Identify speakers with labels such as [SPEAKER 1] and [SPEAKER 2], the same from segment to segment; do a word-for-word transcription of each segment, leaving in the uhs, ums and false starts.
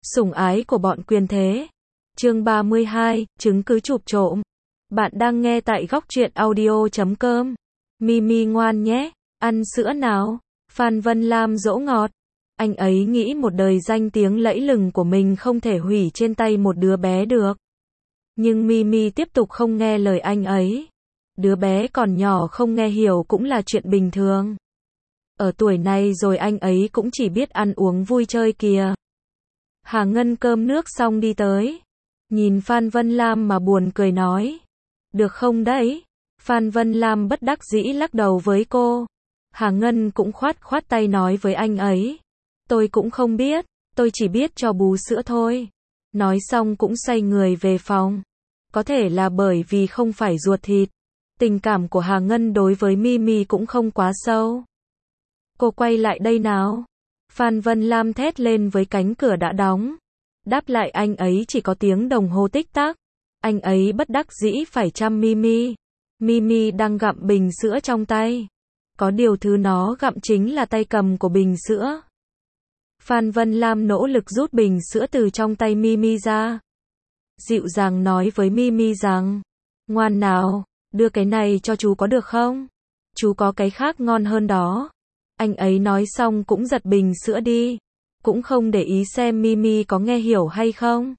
[SPEAKER 1] Sủng ái của bọn quyền thế. Chương ba mươi hai, chứng cứ chụp trộm. Bạn đang nghe tại góc truyện audio chấm com. Mimi ngoan nhé, ăn sữa nào. Phan Vân Lam dỗ ngọt. Anh ấy nghĩ một đời danh tiếng lẫy lừng của mình không thể hủy trên tay một đứa bé được. Nhưng Mimi tiếp tục không nghe lời anh ấy. Đứa bé còn nhỏ không nghe hiểu cũng là chuyện bình thường. Ở tuổi này rồi anh ấy cũng chỉ biết ăn uống vui chơi kìa. Hà Ngân cơm nước xong đi tới. Nhìn Phan Vân Lam mà buồn cười nói. Được không đấy? Phan Vân Lam bất đắc dĩ lắc đầu với cô. Hà Ngân cũng khoát khoát tay nói với anh ấy. Tôi cũng không biết, tôi chỉ biết cho bú sữa thôi. Nói xong cũng xoay người về phòng. Có thể là bởi vì không phải ruột thịt. Tình cảm của Hà Ngân đối với Mimi cũng không quá sâu. Cô quay lại đây nào. Phan Vân Lam thét lên với cánh cửa đã đóng. Đáp lại anh ấy chỉ có tiếng đồng hồ tích tắc. Anh ấy bất đắc dĩ phải chăm Mimi. Mimi đang gặm bình sữa trong tay. Có điều thứ nó gặm chính là tay cầm của bình sữa. Phan Vân Lam nỗ lực rút bình sữa từ trong tay Mimi ra. Dịu dàng nói với Mimi rằng, ngoan nào, đưa cái này cho chú có được không? Chú có cái khác ngon hơn đó. Anh ấy nói xong cũng giật bình sữa đi. Cũng không để ý xem Mimi có nghe hiểu hay không.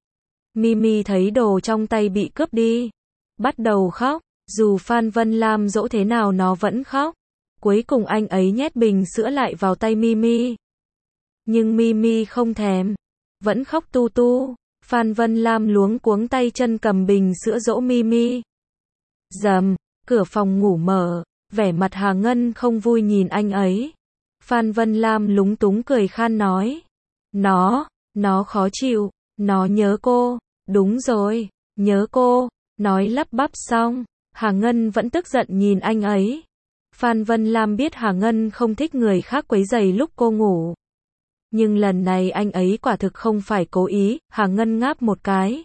[SPEAKER 1] Mimi thấy đồ trong tay bị cướp đi. Bắt đầu khóc. Dù Phan Vân Lam dỗ thế nào nó vẫn khóc. Cuối cùng anh ấy nhét bình sữa lại vào tay Mimi. Nhưng Mimi không thèm. Vẫn khóc tu tu. Phan Vân Lam luống cuống tay chân cầm bình sữa dỗ Mimi. Rầm, cửa phòng ngủ mở. Vẻ mặt Hà Ngân không vui nhìn anh ấy. Phan Vân Lam lúng túng cười khan nói. Nó, nó khó chịu, nó nhớ cô, đúng rồi, nhớ cô, nói lắp bắp xong. Hà Ngân vẫn tức giận nhìn anh ấy. Phan Vân Lam biết Hà Ngân không thích người khác quấy rầy lúc cô ngủ. Nhưng lần này anh ấy quả thực không phải cố ý, Hà Ngân ngáp một cái.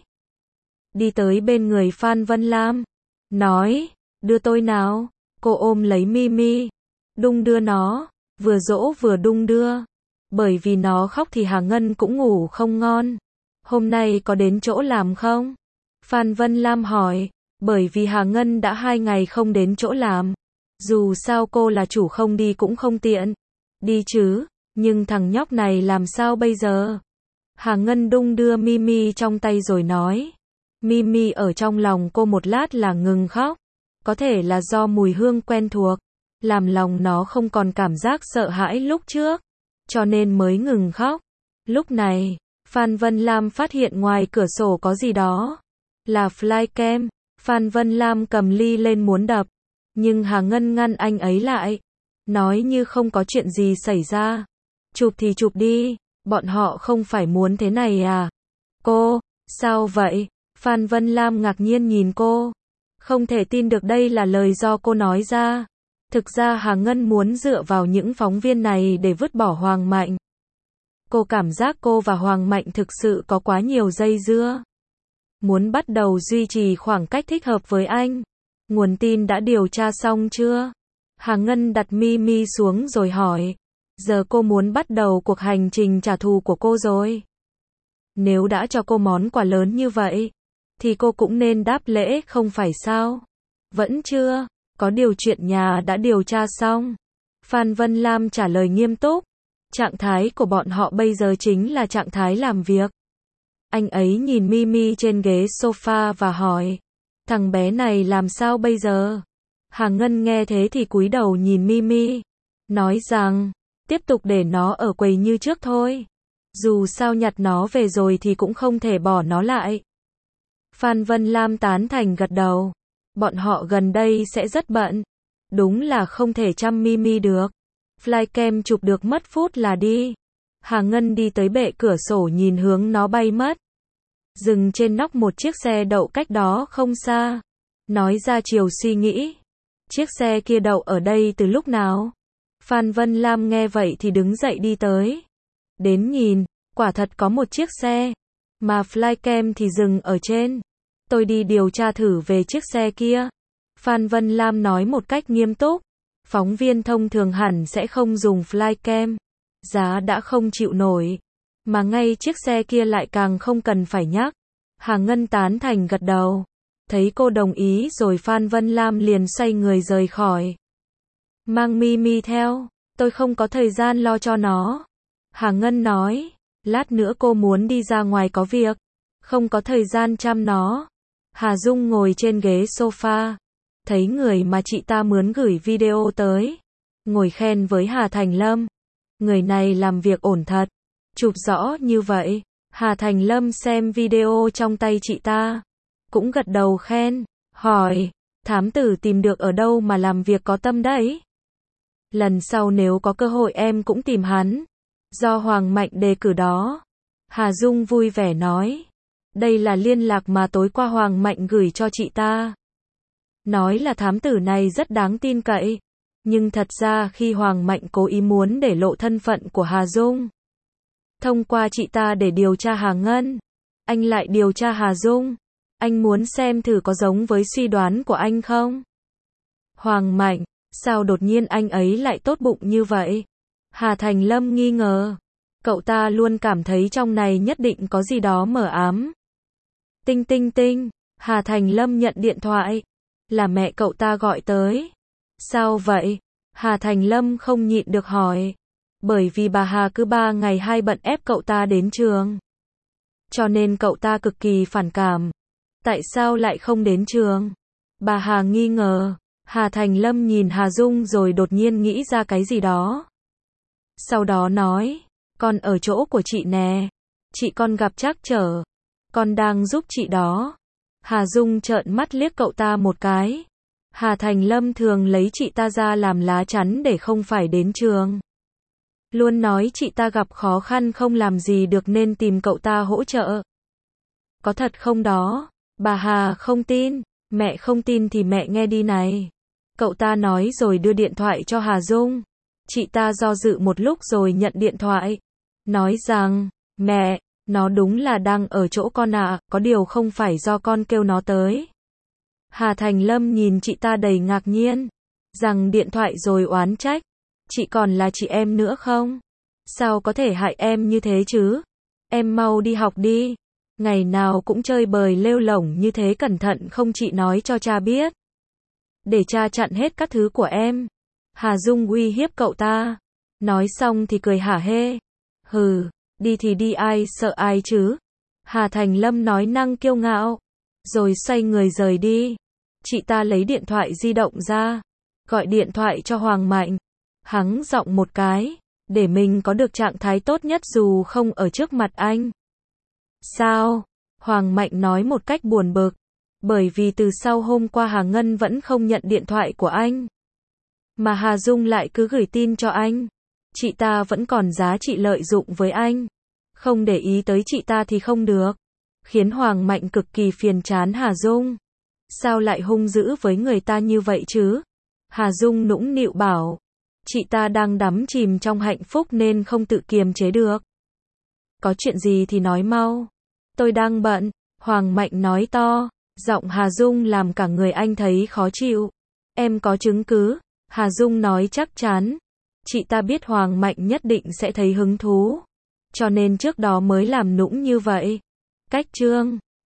[SPEAKER 1] Đi tới bên người Phan Vân Lam. Nói, đưa tôi nào. Cô ôm lấy Mimi. Đung đưa nó. Vừa dỗ vừa đung đưa. Bởi vì nó khóc thì Hà Ngân cũng ngủ không ngon. Hôm nay có đến chỗ làm không? Phan Vân Lam hỏi. Bởi vì Hà Ngân đã hai ngày không đến chỗ làm. Dù sao cô là chủ không đi cũng không tiện. Đi chứ, nhưng thằng nhóc này làm sao bây giờ? Hà Ngân đung đưa Mimi trong tay rồi nói. Mimi ở trong lòng cô một lát là ngừng khóc. Có thể là do mùi hương quen thuộc. Làm lòng nó không còn cảm giác sợ hãi lúc trước. Cho nên mới ngừng khóc. Lúc này, Phan Vân Lam phát hiện ngoài cửa sổ có gì đó. Là flycam. Phan Vân Lam cầm ly lên muốn đập. Nhưng Hà Ngân ngăn anh ấy lại. Nói như không có chuyện gì xảy ra. Chụp thì chụp đi. Bọn họ không phải muốn thế này à? Cô, sao vậy? Phan Vân Lam ngạc nhiên nhìn cô. Không thể tin được đây là lời do cô nói ra. Thực ra Hà Ngân muốn dựa vào những phóng viên này để vứt bỏ Hoàng Mạnh. Cô cảm giác cô và Hoàng Mạnh thực sự có quá nhiều dây dưa. Muốn bắt đầu duy trì khoảng cách thích hợp với anh. Nguồn tin đã điều tra xong chưa? Hà Ngân đặt Mimi xuống rồi hỏi. Giờ cô muốn bắt đầu cuộc hành trình trả thù của cô rồi. Nếu đã cho cô món quà lớn như vậy, thì cô cũng nên đáp lễ không phải sao? Vẫn chưa, có điều chuyện nhà đã điều tra xong. Phan Vân Lam trả lời nghiêm túc. Trạng thái của bọn họ bây giờ chính là trạng thái làm việc. Anh ấy nhìn Mimi trên ghế sofa và hỏi. Thằng bé này làm sao bây giờ? Hà Ngân nghe thế thì cúi đầu nhìn Mimi. Nói rằng, tiếp tục để nó ở quầy như trước thôi. Dù sao nhặt nó về rồi thì cũng không thể bỏ nó lại. Phan Vân Lam tán thành gật đầu. Bọn họ gần đây sẽ rất bận. Đúng là không thể chăm Mimi được. Flycam chụp được mất phút là đi. Hà Ngân đi tới bệ cửa sổ nhìn hướng nó bay mất. Dừng trên nóc một chiếc xe đậu cách đó không xa. Nói ra chiều suy nghĩ. Chiếc xe kia đậu ở đây từ lúc nào? Phan Vân Lam nghe vậy thì đứng dậy đi tới. Đến nhìn, quả thật có một chiếc xe. Mà flycam thì dừng ở trên. Tôi đi điều tra thử về chiếc xe kia. Phan Vân Lam nói một cách nghiêm túc. Phóng viên thông thường hẳn sẽ không dùng flycam. Giá đã không chịu nổi. Mà ngay chiếc xe kia lại càng không cần phải nhắc. Hà Ngân tán thành gật đầu. Thấy cô đồng ý rồi Phan Vân Lam liền xoay người rời khỏi. Mang Mimi theo, tôi không có thời gian lo cho nó. Hà Ngân nói, lát nữa cô muốn đi ra ngoài có việc, không có thời gian chăm nó. Hà Dung ngồi trên ghế sofa, thấy người mà chị ta mướn gửi video tới, ngồi khen với Hà Thành Lâm. Người này làm việc ổn thật, chụp rõ như vậy. Hà Thành Lâm xem video trong tay chị ta, cũng gật đầu khen, hỏi, thám tử tìm được ở đâu mà làm việc có tâm đấy. Lần sau nếu có cơ hội em cũng tìm hắn. Do Hoàng Mạnh đề cử đó. Hà Dung vui vẻ nói. Đây là liên lạc mà tối qua Hoàng Mạnh gửi cho chị ta. Nói là thám tử này rất đáng tin cậy. Nhưng thật ra khi Hoàng Mạnh cố ý muốn để lộ thân phận của Hà Dung, thông qua chị ta để điều tra Hà Ngân, anh lại điều tra Hà Dung. Anh muốn xem thử có giống với suy đoán của anh không? Hoàng Mạnh, sao đột nhiên anh ấy lại tốt bụng như vậy? Hà Thành Lâm nghi ngờ. Cậu ta luôn cảm thấy trong này nhất định có gì đó mờ ám. Tinh tinh tinh, Hà Thành Lâm nhận điện thoại. Là mẹ cậu ta gọi tới. Sao vậy? Hà Thành Lâm không nhịn được hỏi. Bởi vì bà Hà cứ ba ngày hai bận ép cậu ta đến trường. Cho nên cậu ta cực kỳ phản cảm. Tại sao lại không đến trường? Bà Hà nghi ngờ. Hà Thành Lâm nhìn Hà Dung rồi đột nhiên nghĩ ra cái gì đó. Sau đó nói, con ở chỗ của chị nè. Chị con gặp trắc trở. Con đang giúp chị đó. Hà Dung trợn mắt liếc cậu ta một cái. Hà Thành Lâm thường lấy chị ta ra làm lá chắn để không phải đến trường. Luôn nói chị ta gặp khó khăn không làm gì được nên tìm cậu ta hỗ trợ. Có thật không đó? Bà Hà không tin. Mẹ không tin thì mẹ nghe đi này. Cậu ta nói rồi đưa điện thoại cho Hà Dung. Chị ta do dự một lúc rồi nhận điện thoại. Nói rằng, mẹ, nó đúng là đang ở chỗ con ạ, à, có điều không phải do con kêu nó tới. Hà Thành Lâm nhìn chị ta đầy ngạc nhiên. Rằng điện thoại rồi oán trách. Chị còn là chị em nữa không? Sao có thể hại em như thế chứ? Em mau đi học đi. Ngày nào cũng chơi bời lêu lổng như thế, cẩn thận không chị nói cho cha biết. Để cha chặn hết các thứ của em. Hà Dung uy hiếp cậu ta. Nói xong thì cười hả hê. Hừ, đi thì đi, ai sợ ai chứ? Hà Thành Lâm nói năng kiêu ngạo. Rồi xoay người rời đi. Chị ta lấy điện thoại di động ra. Gọi điện thoại cho Hoàng Mạnh. Hắng giọng một cái. Để mình có được trạng thái tốt nhất dù không ở trước mặt anh. Sao? Hoàng Mạnh nói một cách buồn bực. Bởi vì từ sau hôm qua Hà Ngân vẫn không nhận điện thoại của anh. Mà Hà Dung lại cứ gửi tin cho anh. Chị ta vẫn còn giá trị lợi dụng với anh. Không để ý tới chị ta thì không được. Khiến Hoàng Mạnh cực kỳ phiền chán Hà Dung. Sao lại hung dữ với người ta như vậy chứ? Hà Dung nũng nịu bảo. Chị ta đang đắm chìm trong hạnh phúc nên không tự kiềm chế được. Có chuyện gì thì nói mau. Tôi đang bận. Hoàng Mạnh nói to. Giọng Hà Dung làm cả người anh thấy khó chịu. Em có chứng cứ? Hà Dung nói chắc chắn. Chị ta biết Hoàng Mạnh nhất định sẽ thấy hứng thú. Cho nên trước đó mới làm nũng như vậy. Cách chương